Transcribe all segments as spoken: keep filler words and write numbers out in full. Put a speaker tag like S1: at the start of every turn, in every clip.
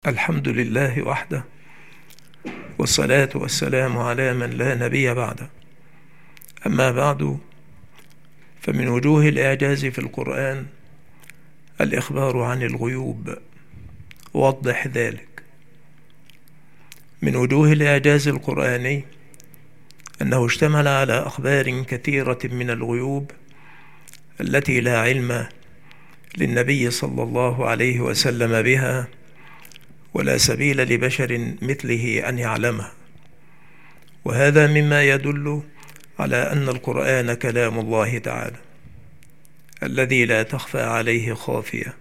S1: الحمد لله وحده، والصلاة والسلام على من لا نبي بعده. أما بعد، فمن وجوه الإعجاز في القرآن الإخبار عن الغيوب. وضح ذلك. من وجوه الإعجاز القرآني أنه اشتمل على أخبار كثيرة من الغيوب التي لا علم للنبي صلى الله عليه وسلم بها، ولا سبيل لبشر مثله أن يعلمها. وهذا مما يدل على أن القرآن كلام الله تعالى الذي لا تخفى عليه خافية،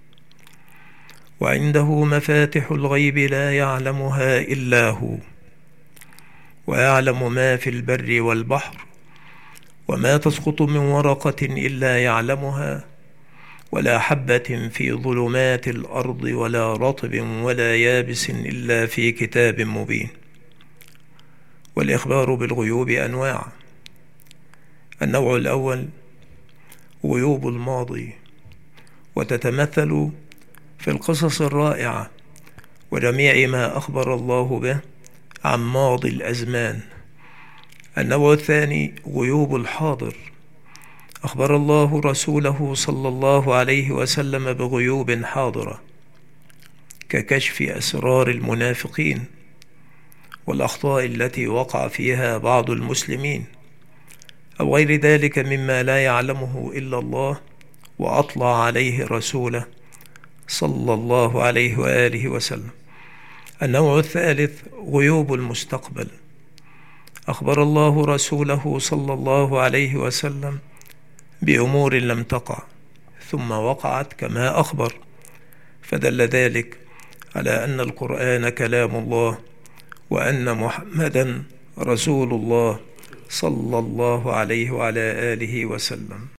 S1: وعنده مفاتح الغيب لا يعلمها إلا هو، ويعلم ما في البر والبحر، وما تسقط من ورقة إلا يعلمها، ولا حبة في ظلمات الأرض ولا رطب ولا يابس إلا في كتاب مبين. والإخبار بالغيوب أنواع. النوع الأول غيوب الماضي، وتتمثل في القصص الرائعة وجميع ما أخبر الله به عن ماضي الأزمان. النوع الثاني غيوب الحاضر، أخبر الله رسوله صلى الله عليه وسلم بغيوب حاضرة ككشف أسرار المنافقين والأخطاء التي وقع فيها بعض المسلمين أو غير ذلك مما لا يعلمه إلا الله وأطلع عليه رسوله صلى الله عليه وآله وسلم. النوع الثالث غيوب المستقبل، أخبر الله رسوله صلى الله عليه وسلم بأمور لم تقع ثم وقعت كما أخبر، فدل ذلك على أن القرآن كلام الله، وأن محمدا رسول الله صلى الله عليه وعلى آله وسلم.